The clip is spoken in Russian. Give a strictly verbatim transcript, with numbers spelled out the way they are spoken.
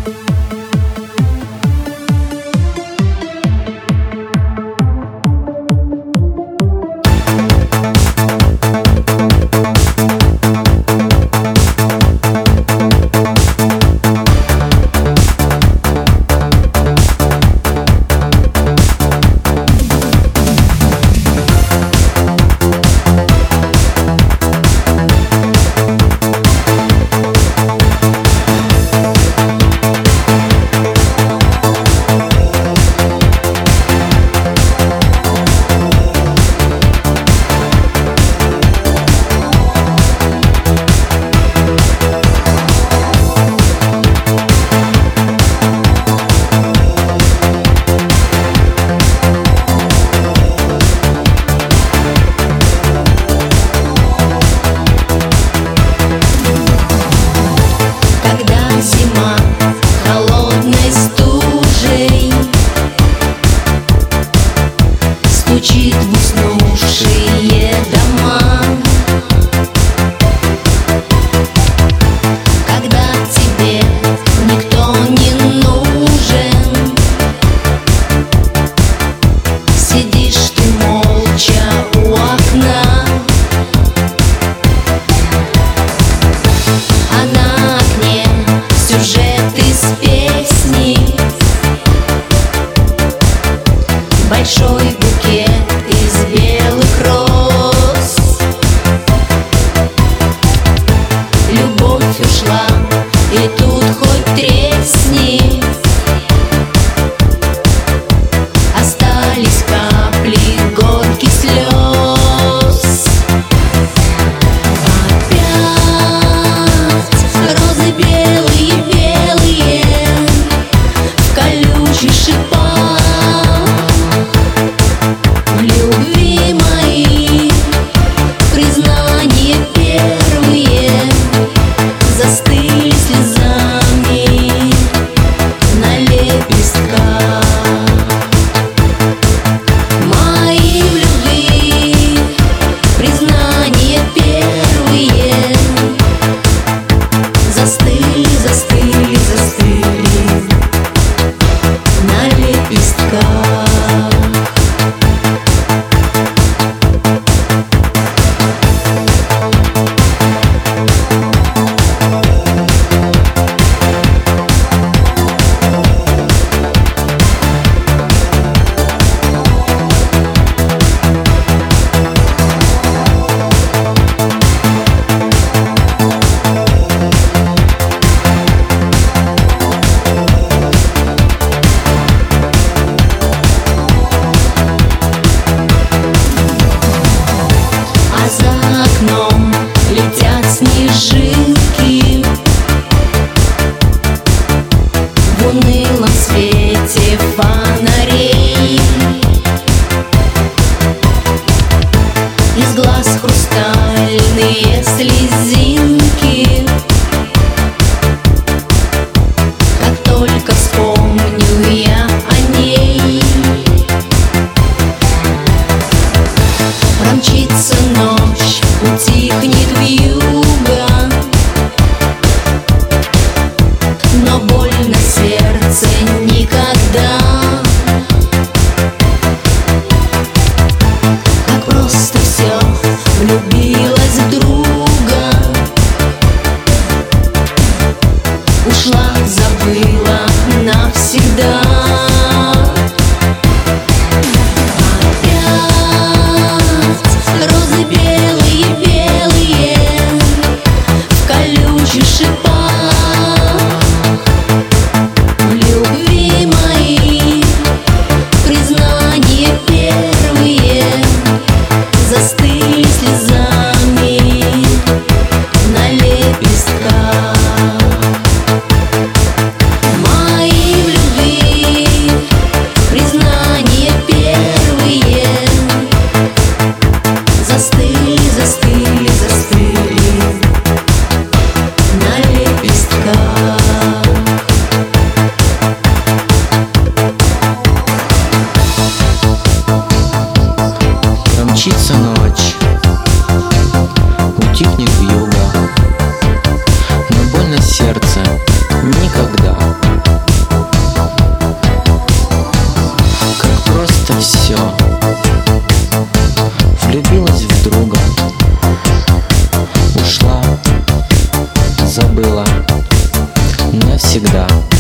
Стучит в уснувшие дома, когда тебе никто не нужен. Сидишь ты молча у окна, а на окне сюжет из песни. Большой букет из белых роз. Любовь ушла, и тут хоть тресни. Остались капли горьких слез. Опять розы белые-белые в колючих шипах. Любви мои, признания первые застыли слезами на лепестках. Мои в любви, признания первые застыли, застыли, застыли на лепестках. За окном летят снежинки в унылом свете фонарей. Из глаз хрустальные слезинки. Как только вспомню я о ней, промчится ночь, утихнет вьюга, но боль на сердце никогда. Как просто все влюбилась в друга, ушла, забыла навсегда. Розы белые-белые в колючих шипах. Любви мои, признания первые застыли слезами на лепестках. Мои в любви, навсегда.